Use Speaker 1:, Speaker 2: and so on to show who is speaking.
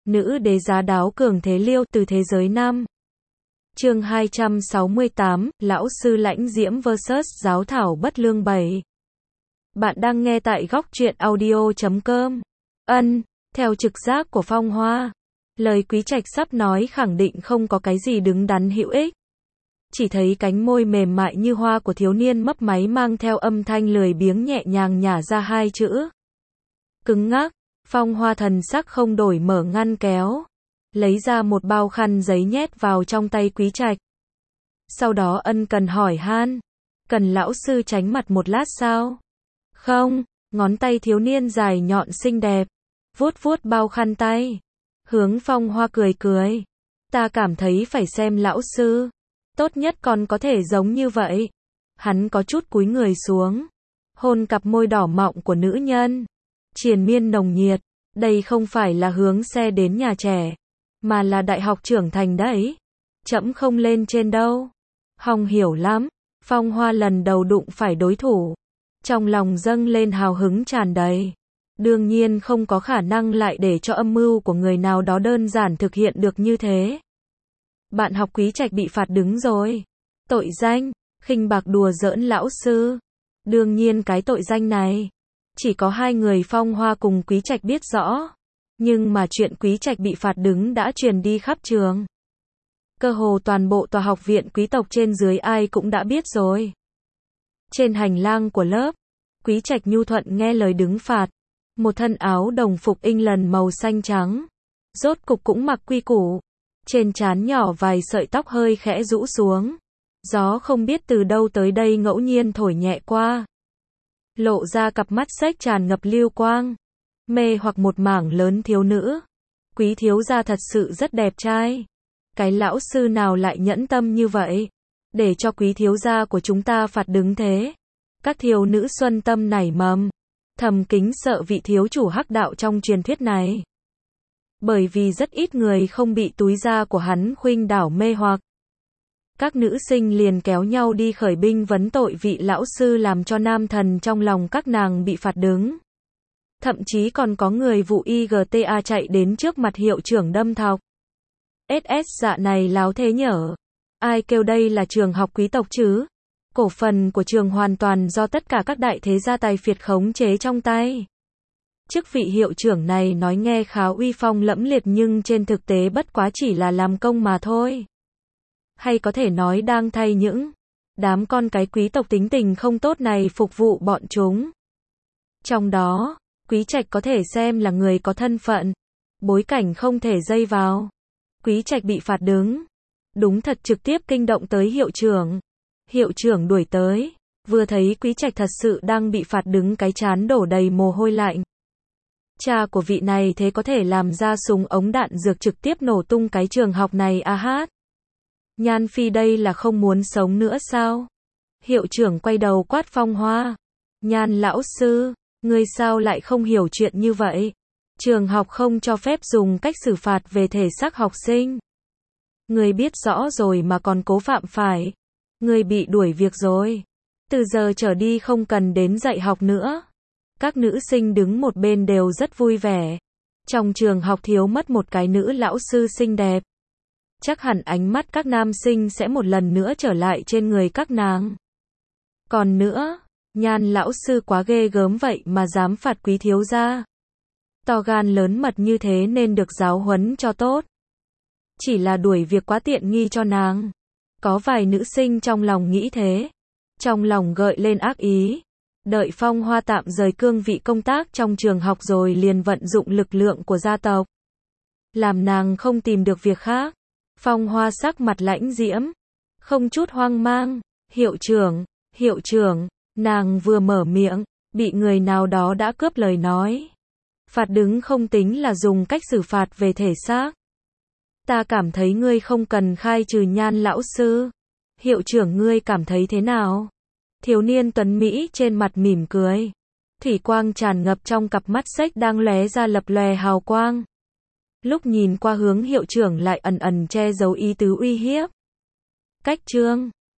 Speaker 1: Nữ đế giá đáo cường thế liêu từ thế giới nam. Chương 268, Lão sư lãnh diễm vs giáo thảo bất lương 7. Bạn đang nghe tại góc truyện audio.com. Theo trực giác của Phong Hoa, lời Quý Trạch sắp nói khẳng định không có cái gì đứng đắn hữu ích. Chỉ thấy cánh môi mềm mại như hoa của thiếu niên mấp máy mang theo âm thanh lười biếng nhẹ nhàng nhả ra hai chữ. Cứng ngắc. Phong Hoa thần sắc không đổi mở ngăn kéo, lấy ra một bao khăn giấy nhét vào trong tay Quý Trạch. Sau đó ân cần hỏi han, cần lão sư tránh mặt một lát sao? Không, ngón tay thiếu niên dài nhọn xinh đẹp, vuốt vuốt bao khăn tay, hướng Phong Hoa cười cười. Ta cảm thấy phải xem lão sư, tốt nhất còn có thể giống như vậy. Hắn có chút cúi người xuống, hôn cặp môi đỏ mọng của nữ nhân. Triền miên nồng nhiệt, đây không phải là hướng xe đến nhà trẻ, mà là đại học trưởng thành đấy. Trẫm không lên trên đâu. Hong hiểu lắm, Phong Hoa lần đầu đụng phải đối thủ. Trong lòng dâng lên hào hứng tràn đầy. Đương nhiên không có khả năng lại để cho âm mưu của người nào đó đơn giản thực hiện được như thế. Bạn học Quý Trạch bị phạt đứng rồi. Tội danh, khinh bạc đùa giỡn lão sư. Đương nhiên cái tội danh này chỉ có hai người Phong Hoa cùng Quý Trạch biết rõ. Nhưng mà chuyện Quý Trạch bị phạt đứng đã truyền đi khắp trường. Cơ hồ toàn bộ tòa học viện quý tộc trên dưới ai cũng đã biết rồi. Trên hành lang của lớp, Quý Trạch nhu thuận nghe lời đứng phạt. Một thân áo đồng phục England màu xanh trắng. Rốt cục cũng mặc quy củ. Trên trán nhỏ vài sợi tóc hơi khẽ rũ xuống. Gió không biết từ đâu tới đây ngẫu nhiên thổi nhẹ qua. Lộ ra cặp mắt xếch tràn ngập lưu quang. Mê hoặc một mảng lớn thiếu nữ. Quý thiếu gia thật sự rất đẹp trai. Cái lão sư nào lại nhẫn tâm như vậy, để cho quý thiếu gia của chúng ta phạt đứng thế. Các thiếu nữ xuân tâm nảy mầm, thầm kính sợ vị thiếu chủ hắc đạo trong truyền thuyết này. Bởi vì rất ít người không bị túi da của hắn khuynh đảo mê hoặc. Các nữ sinh liền kéo nhau đi khởi binh vấn tội vị lão sư làm cho nam thần trong lòng các nàng bị phạt đứng. Thậm chí còn có người vụ IGTA chạy đến trước mặt hiệu trưởng đâm thọc. SS dạ này láo thế nhở. Ai kêu đây là trường học quý tộc chứ? Cổ phần của trường hoàn toàn do tất cả các đại thế gia tài phiệt khống chế trong tay. Chức vị hiệu trưởng này nói nghe khá uy phong lẫm liệt nhưng trên thực tế bất quá chỉ là làm công mà thôi. Hay có thể nói đang thay những đám con cái quý tộc tính tình không tốt này phục vụ bọn chúng. Trong đó, Quý Trạch có thể xem là người có thân phận, bối cảnh không thể dây vào. Quý Trạch bị phạt đứng. Đúng thật trực tiếp kinh động tới hiệu trưởng. Hiệu trưởng đuổi tới, vừa thấy Quý Trạch thật sự đang bị phạt đứng cái trán đổ đầy mồ hôi lạnh. Cha của vị này thế có thể làm ra súng ống đạn dược trực tiếp nổ tung cái trường học này à hát. Nhan Phi đây là không muốn sống nữa sao? Hiệu trưởng quay đầu quát Phong Hoa. Nhan lão sư, ngươi sao lại không hiểu chuyện như vậy? Trường học không cho phép dùng cách xử phạt về thể xác học sinh. Ngươi biết rõ rồi mà còn cố phạm phải. Ngươi bị đuổi việc rồi. Từ giờ trở đi không cần đến dạy học nữa. Các nữ sinh đứng một bên đều rất vui vẻ. Trong trường học thiếu mất một cái nữ lão sư xinh đẹp. Chắc hẳn ánh mắt các nam sinh sẽ một lần nữa trở lại trên người các nàng. Còn nữa, Nhan lão sư quá ghê gớm vậy mà dám phạt quý thiếu gia. To gan lớn mật như thế nên được giáo huấn cho tốt. Chỉ là đuổi việc quá tiện nghi cho nàng. Có vài nữ sinh trong lòng nghĩ thế. Trong lòng gợi lên ác ý. Đợi Phong Hoa tạm rời cương vị công tác trong trường học rồi liền vận dụng lực lượng của gia tộc. Làm nàng không tìm được việc khác. Phong Hoa sắc mặt lãnh diễm. Không chút hoang mang. Hiệu trưởng, nàng vừa mở miệng, bị người nào đó đã cướp lời nói. Phạt đứng không tính là dùng cách xử phạt về thể xác. Ta cảm thấy ngươi không cần khai trừ Nhan lão sư. Hiệu trưởng ngươi cảm thấy thế nào? Thiếu niên tuấn Mỹ trên mặt mỉm cười. Thủy quang tràn ngập trong cặp mắt xếch đang lóe ra lập lòe hào quang. Lúc nhìn qua hướng hiệu trưởng lại ẩn ẩn che giấu ý tứ uy hiếp. Cách chương